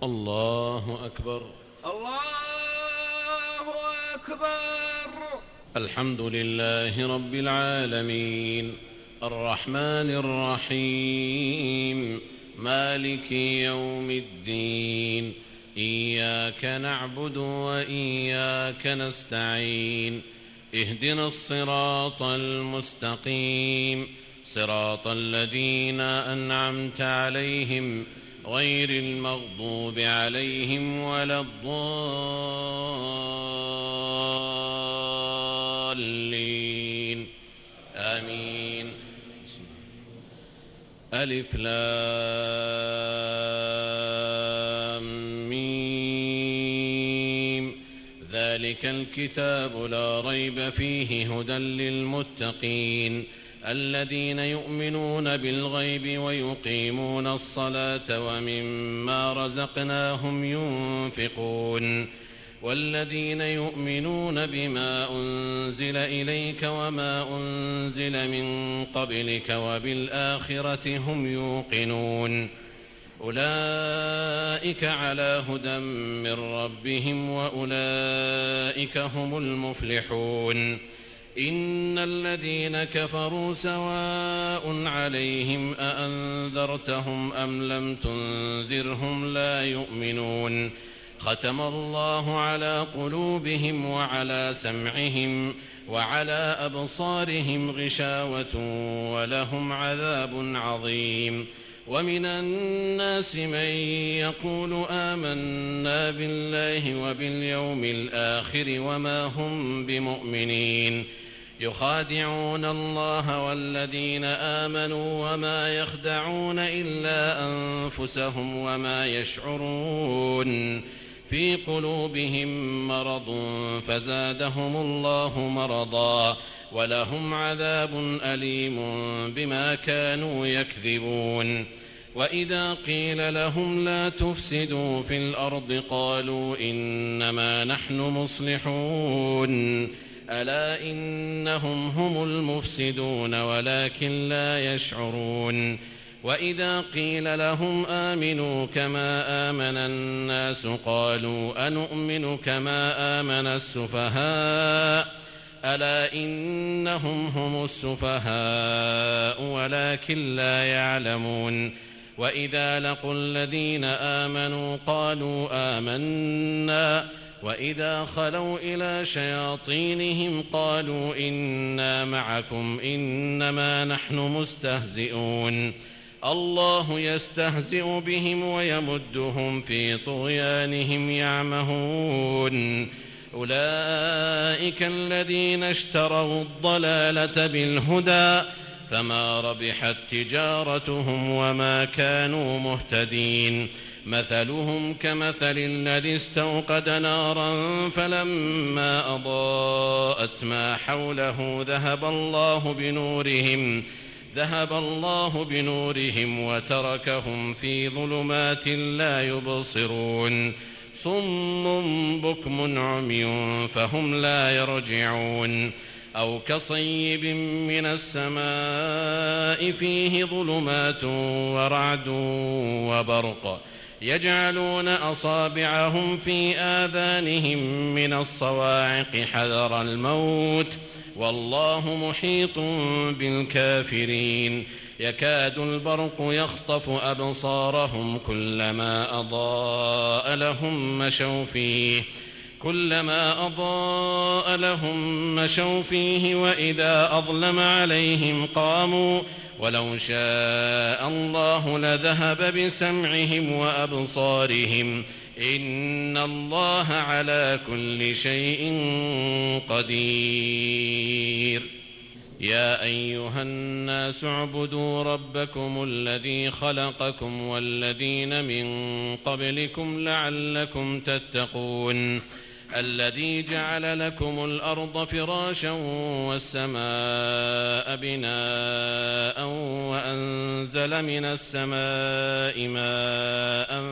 الله أكبر. الله أكبر. الحمد لله رب العالمين الرحمن الرحيم مالك يوم الدين إياك نعبد وإياك نستعين اهدنا الصراط المستقيم صراط الذين أنعمت عليهم غير المغضوب عليهم ولا الضالين آمين. ألف لام ميم ذلك الكتاب لا ريب فيه هدى للمتقين الذين يؤمنون بالغيب ويقيمون الصلاة ومما رزقناهم ينفقون والذين يؤمنون بما أنزل إليك وما أنزل من قبلك وبالآخرة هم يوقنون أولئك على هدى من ربهم وأولئك هم المفلحون. إن الذين كفروا سواء عليهم أأنذرتهم أم لم تنذرهم لا يؤمنون ختم الله على قلوبهم وعلى سمعهم وعلى أبصارهم غشاوة ولهم عذاب عظيم. ومن الناس من يقول آمنا بالله وباليوم الآخر وما هم بمؤمنين يخادعون الله والذين آمنوا وما يخدعون إلا أنفسهم وما يشعرون في قلوبهم مرض فزادهم الله مرضا ولهم عذاب أليم بما كانوا يكذبون. وإذا قيل لهم لا تفسدوا في الأرض قالوا إنما نحن مصلحون ألا إنهم هم المفسدون ولكن لا يشعرون. وإذا قيل لهم آمنوا كما آمن الناس قالوا أنؤمن كما آمن السفهاء ألا إنهم هم السفهاء ولكن لا يعلمون. وإذا لقوا الذين آمنوا قالوا آمنا وإذا خلوا إلى شياطينهم قالوا إنا معكم إنما نحن مستهزئون الله يستهزئ بهم ويمدهم في طغيانهم يعمهون. أولئك الذين اشتروا الضلالة بالهدى فما ربحت تجارتهم وما كانوا مهتدين. مثلهم كمثل الذي استوقد نارا فلما أضاءت ما حوله ذهب الله بنورهم وتركهم في ظلمات لا يبصرون صم بكم عمي فهم لا يرجعون. أو كصيب من السماء فيه ظلمات ورعد وبرق يجعلون أصابعهم في آذانهم من الصواعق حذر الموت والله محيط بالكافرين. يكاد البرق يخطف أبصارهم كلما أضاء لهم مشوا فيه وإذا أظلم عليهم قاموا ولو شاء الله لذهب بسمعهم وأبصارهم إن الله على كل شيء قدير. يا أيها الناس اعبدوا ربكم الذي خلقكم والذين من قبلكم لعلكم تتقون الذي جعل لكم الأرض فراشا والسماء بناء وأنزل من السماء ماء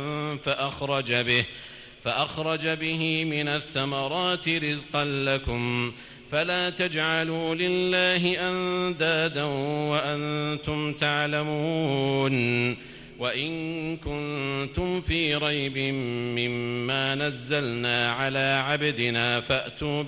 فأخرج به من الثمرات رزقا لكم فلا تجعلوا لله أندادا وأنتم تعلمون وإن كنتم في ريب مما نزلنا على عبدنا فأتوا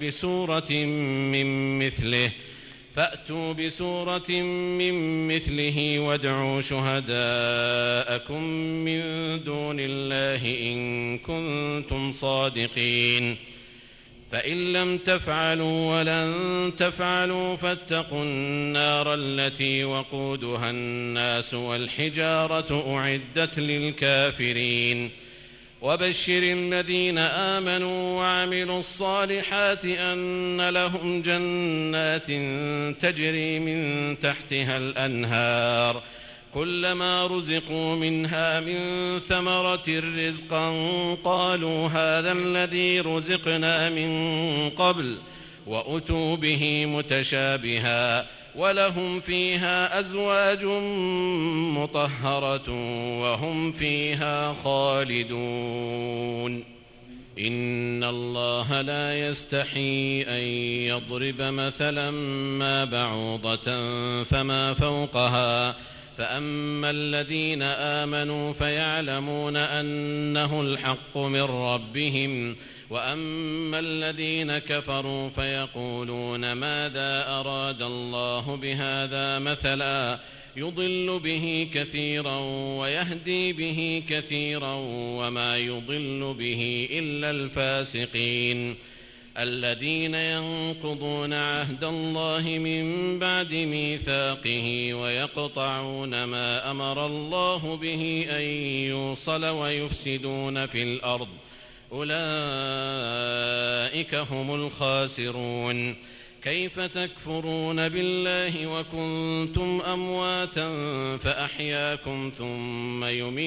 بسورة من مثله وادعوا شهداءكم من دون الله إن كنتم صادقين فإن لم تفعلوا ولن تفعلوا فاتقوا النار التي وقودها الناس والحجارة أعدت للكافرين وبشر الذين آمنوا وعملوا الصالحات أن لهم جنات تجري من تحتها الأنهار كلما رزقوا منها من ثمرة رزقا قالوا هذا الذي رزقنا من قبل وأتوا به متشابها ولهم فيها أزواج مطهرة وهم فيها خالدون إن الله لا يستحي أن يضرب مثلا ما بعوضة فما فوقها فأما الذين آمنوا فيعلمون أنه الحق من ربهم وأما الذين كفروا فيقولون ماذا أراد الله بهذا مثلا يضل به كثيرا ويهدي به كثيرا وما يضل به إلا الفاسقين الذين ينقضون عهد الله من بعد ميثاقه ويقطعون ما أمر الله به أن يوصل ويفسدون في الأرض أولئك هم الخاسرون كيف تكفرون بالله وكنتم أمواتا فأحياكم ثم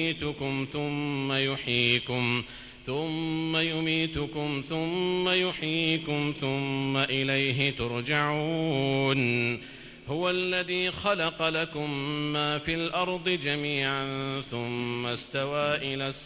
يميتكم ثم يحييكم ثم إليه ترجعون هو الذي خلق لكم ما في الأرض جميعا ثم استوى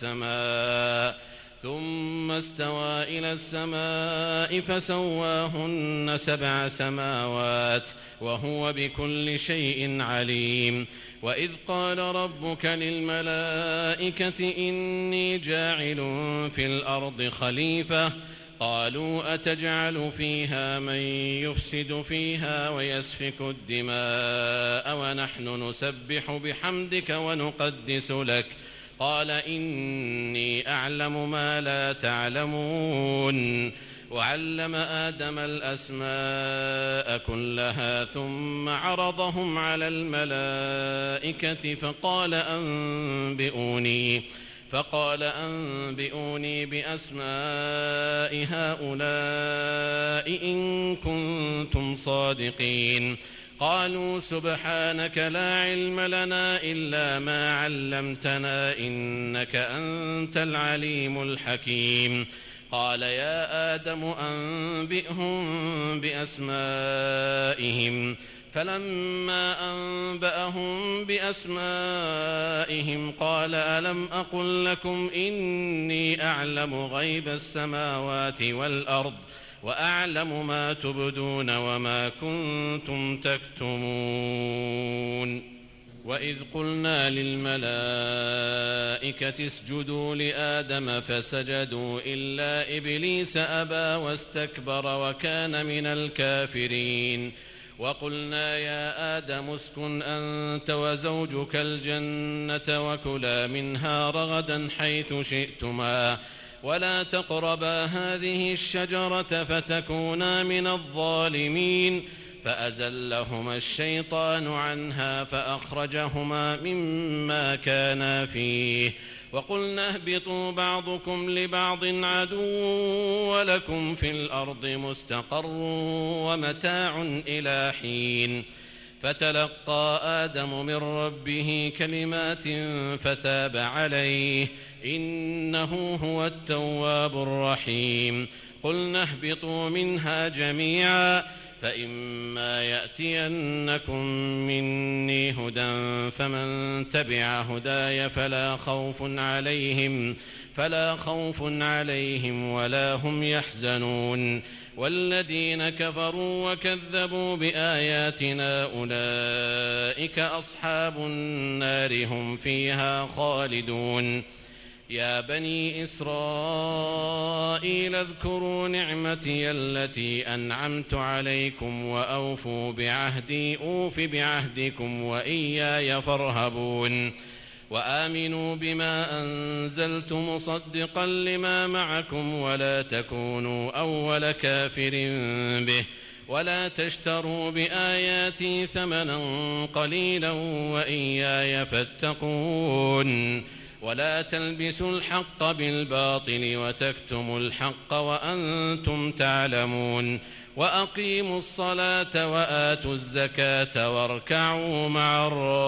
إلى السماء فسواهن 7 سماوات وهو بكل شيء عليم وإذ قال ربك للملائكة إني جاعل في الأرض خليفة قالوا أتجعل فيها من يفسد فيها ويسفك الدماء ونحن نسبح بحمدك ونقدس لك قال إني أعلم ما لا تعلمون وعلم آدم الأسماء كلها ثم عرضهم على الملائكة فقال أنبئوني بأسماء هؤلاء إن كنتم صادقين قالوا سبحانك لا علم لنا إلا ما علمتنا إنك أنت العليم الحكيم قال يا آدم أنبئهم بأسمائهم فلما أنبأهم بأسمائهم قال ألم أقل لكم إني أعلم غيب السماوات والأرض وأعلم ما تبدون وما كنتم تكتمون وإذ قلنا للملائكة اسجدوا لآدم فسجدوا إلا إبليس أبى واستكبر وكان من الكافرين وقلنا يا آدم اسكن أنت وزوجك الجنة وكلا منها رغدا حيث شئتما ولا تقربا هذه الشجرة فتكونا من الظالمين فأزلهما الشيطان عنها فأخرجهما مما كانا فيه وقلنا اهبطوا بعضكم لبعض عدو ولكم في الأرض مستقر ومتاع إلى حين فتلقى آدم من ربه كلمات فتاب عليه إنه هو التواب الرحيم قلنا اهبطوا منها جميعا فإما يأتينكم مني هدى فمن تبع هداي فلا خوف عليهم ولا هم يحزنون والذين كفروا وكذبوا بآياتنا أولئك أصحاب النار هم فيها خالدون يا بني إسرائيل اذكروا نعمتي التي أنعمت عليكم وأوفوا بعهدي أوف بعهدكم وإياي فارهبون وآمنوا بما أنزلت مصدقا لما معكم ولا تكونوا أول كافر به ولا تشتروا بآياتي ثمنا قليلا وإياي فاتقون ولا تلبسوا الحق بالباطل وتكتموا الحق وأنتم تعلمون وأقيموا الصلاة وآتوا الزكاة واركعوا مع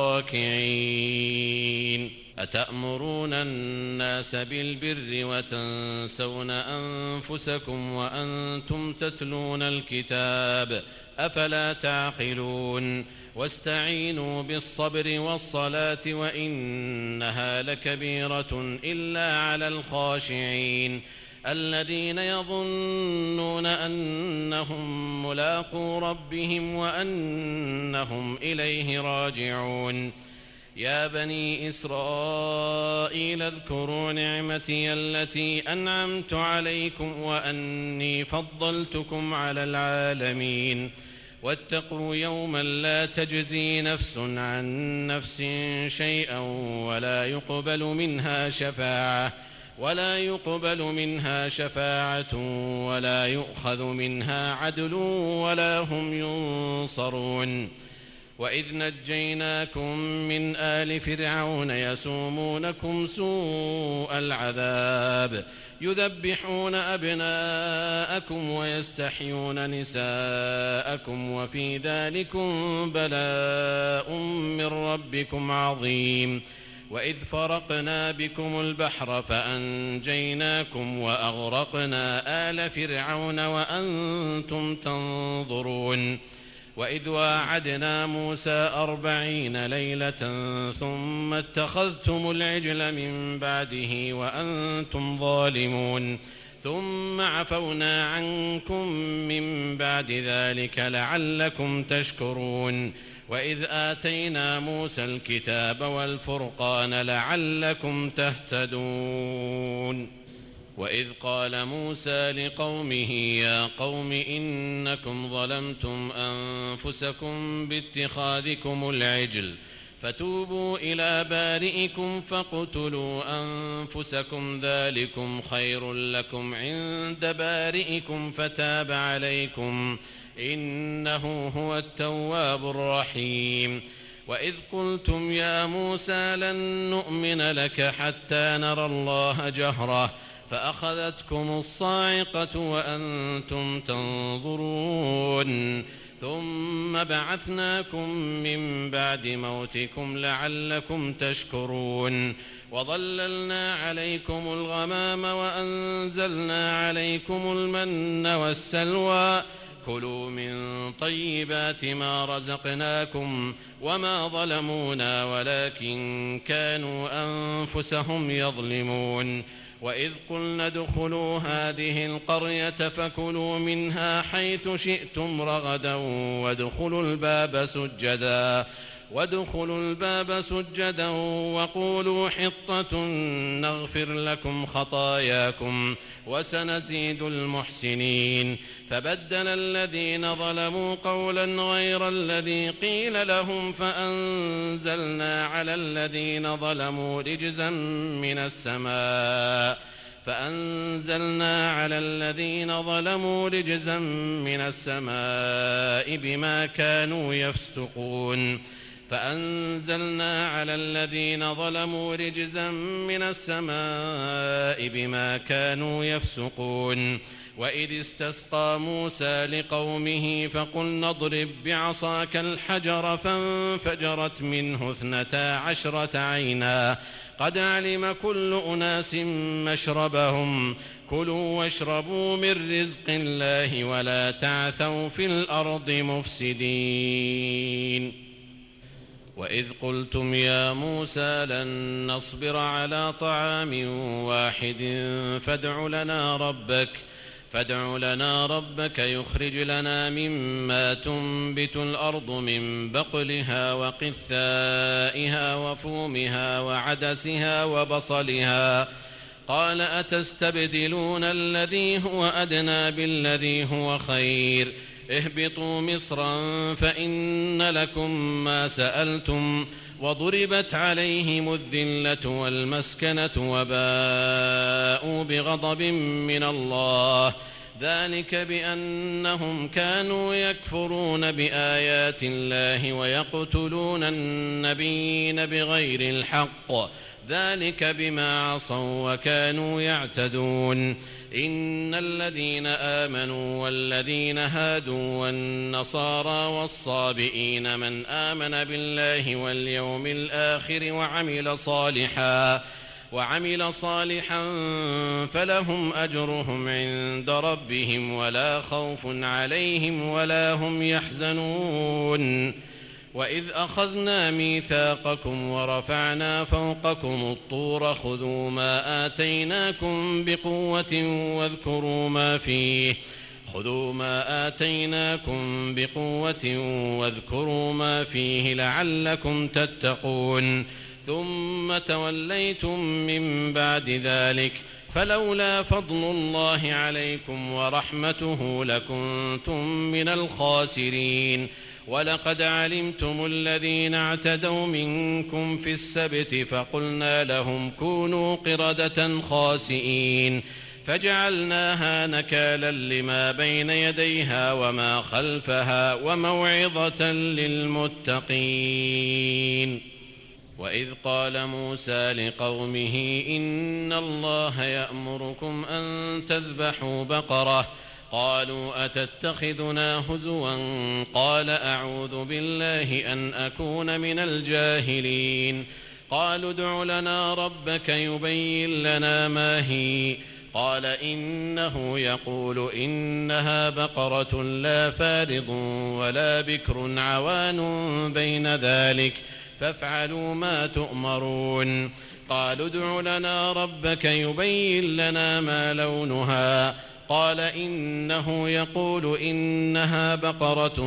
الراكعين أتأمرون الناس بالبر وتنسون أنفسكم وأنتم تتلون الكتاب أفلا تعقلون واستعينوا بالصبر والصلاة وإنها لكبيرة إلا على الخاشعين الذين يظنون أنهم ملاقو ربهم وأنهم إليه راجعون يا بني إسرائيل اذكروا نعمتي التي أنعمت عليكم وأني فضلتكم على العالمين واتقوا يوما لا تجزي نفس عن نفس شيئا ولا يقبل منها شفاعة ولا يؤخذ منها عدل ولا هم ينصرون وإذ نجيناكم من آل فرعون يسومونكم سوء العذاب يذبحون أبناءكم ويستحيون نساءكم وفي ذلكم بلاء من ربكم عظيم وإذ فرقنا بكم البحر فأنجيناكم وأغرقنا آل فرعون وأنتم تنظرون وإذ واعدنا موسى 40 ليلة ثم اتخذتم العجل من بعده وأنتم ظالمون ثم عفونا عنكم من بعد ذلك لعلكم تشكرون وإذ آتينا موسى الكتاب والفرقان لعلكم تهتدون وإذ قال موسى لقومه يا قوم إنكم ظلمتم أنفسكم باتخاذكم العجل فتوبوا إلى بارئكم فاقتلوا أنفسكم ذلكم خير لكم عند بارئكم فتاب عليكم إنه هو التواب الرحيم وإذ قلتم يا موسى لن نؤمن لك حتى نرى الله جهرة فأخذتكم الصاعقة وأنتم تنظرون ثم بعثناكم من بعد موتكم لعلكم تشكرون وظللنا عليكم الغمام وأنزلنا عليكم المن والسلوى كلوا من طيبات ما رزقناكم وما ظلمونا ولكن كانوا أنفسهم يظلمون وإذ قلنا ادخلوا هذه القرية فكلوا منها حيث شئتم رغدا وادخلوا الباب سجدا وقولوا حطة نغفر لكم خطاياكم وسنزيد المحسنين فبدل الذين ظلموا قولا غير الذي قيل لهم فأنزلنا على الذين ظلموا رجزا من السماء بما كانوا يفسقون وإذ استسقى موسى لقومه فقلنا اضرب بعصاك الحجر فانفجرت منه 12 عينا قد علم كل أناس مشربهم كلوا واشربوا من رزق الله ولا تعثوا في الأرض مفسدين. وإذ قلتم يا موسى لن نصبر على طعام واحد فادع لنا ربك يخرج لنا مما تنبت الأرض من بقلها وقثائها وفومها وعدسها وبصلها قال أتستبدلون الذي هو أدنى بالذي هو خير اهبطوا مصرا فإن لكم ما سألتم وضربت عليهم الذلة والمسكنة وباءوا بغضب من الله ذلك بأنهم كانوا يكفرون بآيات الله ويقتلون النبيين بغير الحق ذلك بما عصوا وكانوا يعتدون. إن الذين آمنوا والذين هادوا والنصارى والصابئين من آمن بالله واليوم الآخر وعمل صالحا فلهم أجرهم عند ربهم ولا خوف عليهم ولا هم يحزنون. وإذ أخذنا ميثاقكم ورفعنا فوقكم الطور خذوا ما آتيناكم بقوة واذكروا ما فيه لعلكم تتقون ثم توليتم من بعد ذلك فلولا فضل الله عليكم ورحمته لكنتم من الخاسرين. ولقد علمتم الذين اعتدوا منكم في السبت فقلنا لهم كونوا قردة خاسئين فجعلناها نكالا لما بين يديها وما خلفها وموعظة للمتقين. وإذ قال موسى لقومه إن الله يأمركم أن تذبحوا بقرة قالوا أتتخذنا هزوا قال أعوذ بالله أن أكون من الجاهلين. قالوا ادع لنا ربك يبين لنا ما هي قال إنه يقول إنها بقرة لا فارض ولا بكر عوان بين ذلك فافعلوا ما تؤمرون. قالوا ادع لنا ربك يبين لنا ما لونها قال إنه يقول إنها بقرة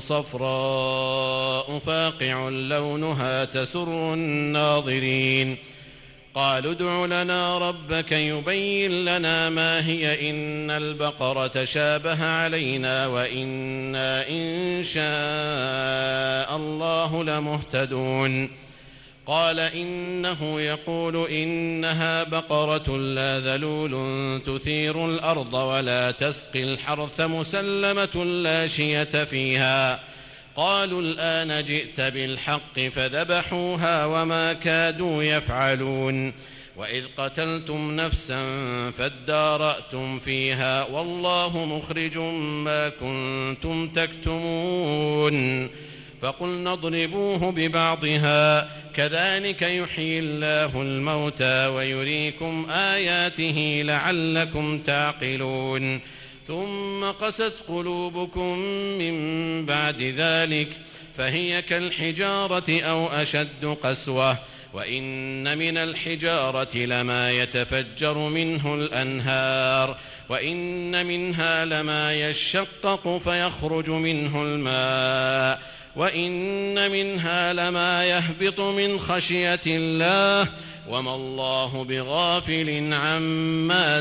صفراء فاقع لونها تسر الناظرين. قالوا ادع لنا ربك يبين لنا ما هي إن البقرة شابه علينا وإنا إن شاء الله لمهتدون. قال إنه يقول إنها بقرة لا ذلول تثير الأرض ولا تسقي الحرث مسلمة لا شية فيها. قالوا الآن جئت بالحق فذبحوها وما كادوا يفعلون. وإذ قتلتم نفسا فادارأتم فيها والله مخرج ما كنتم تكتمون. فقلنا اضربوه ببعضها كذلك يحيي الله الموتى ويريكم آياته لعلكم تعقلون. ثم قست قلوبكم من بعد ذلك فهي كالحجارة أو أشد قسوة وإن من الحجارة لما يتفجر منه الأنهار وإن منها لما يشقق فيخرج منه الماء وإن منها لما يهبط من خشية الله وما الله بغافل عما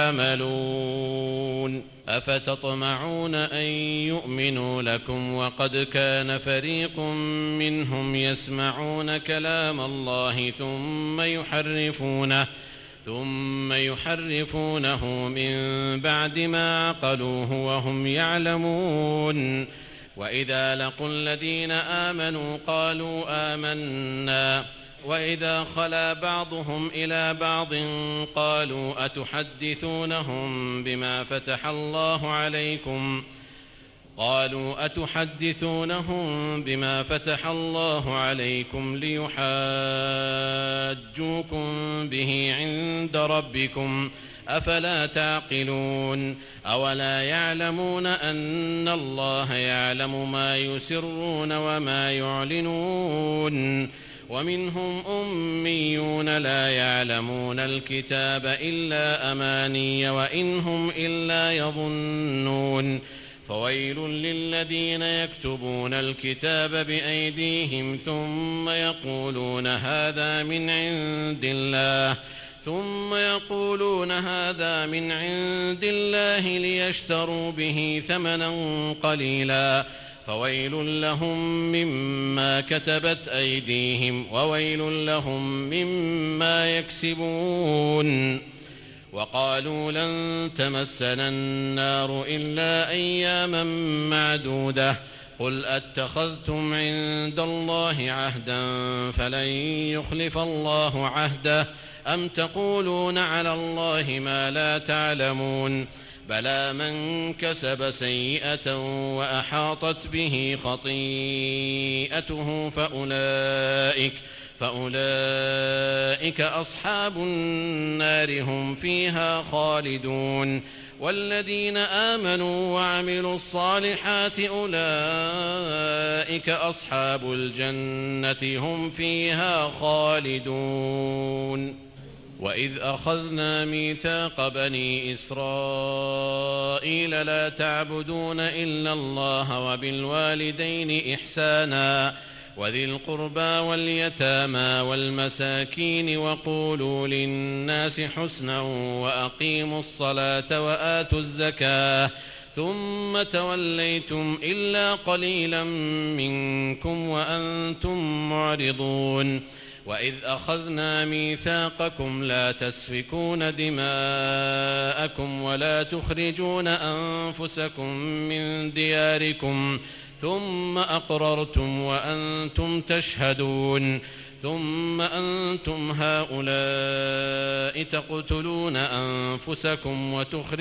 تعملون. أفتطمعون أن يؤمنوا لكم وقد كان فريق منهم يسمعون كلام الله ثم يحرفونه من بعد ما عقلوه وهم يعلمون. وإذا لقوا الذين آمنوا قالوا آمنا وإذا خلا بعضهم إلى بعض قالوا أتحدثونهم بما فتح الله عليكم قالوا أتحدثونهم بما فتح الله عليكم ليحاجوكم به عند ربكم أفلا تعقلون أولا يعلمون أن الله يعلم ما يسرون وما يعلنون ومنهم أميون لا يعلمون الكتاب إلا أماني وإن هم إلا يظنون فويل للذين يكتبون الكتاب بأيديهم ثم يقولون هذا من عند الله ليشتروا به ثمنا قليلا فويل لهم مما كتبت أيديهم وويل لهم مما يكسبون وقالوا لن تمسنا النار إلا أياما معدودة قل أتخذتم عند الله عهدا فلن يخلف الله عهده أم تقولون على الله ما لا تعلمون بلى من كسب سيئة وأحاطت به خطيئته فأولئك أصحاب النار هم فيها خالدون والذين آمنوا وعملوا الصالحات أولئك أصحاب الجنة هم فيها خالدون وإذ أخذنا ميثاق بني إسرائيل لا تعبدون إلا الله وبالوالدين إحسانا وذي القربى واليتامى والمساكين وقولوا للناس حسنا وأقيموا الصلاة وآتوا الزكاة ثم توليتم إلا قليلا منكم وأنتم معرضون وإذ أخذنا ميثاقكم لا تسفكون دماءكم ولا تخرجون أنفسكم من دياركم ثم أقررتم وأنتم تشهدون ثم أنتم هؤلاء تقتلون أنفسكم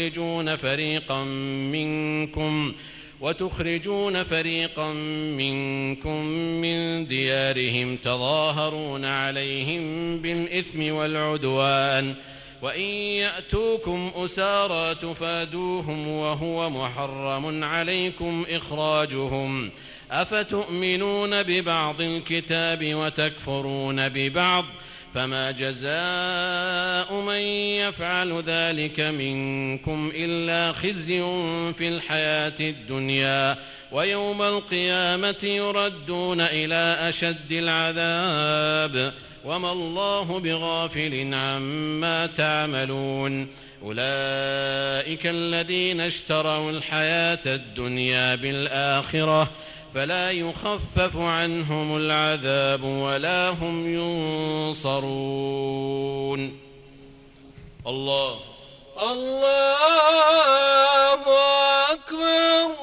وتخرجون فريقا منكم من ديارهم تظاهرون عليهم بالإثم والعدوان وإن يأتوكم أسارى تفادوهم وهو محرم عليكم إخراجهم أفتؤمنون ببعض الكتاب وتكفرون ببعض فما جزاء من يفعل ذلك منكم إلا خزي في الحياة الدنيا ويوم القيامة يردون إلى أشد العذاب وما الله بغافل عما تعملون أولئك الذين اشتروا الحياة الدنيا بالآخرة فلا يخفف عنهم العذاب ولا هم ينصرون الله أكبر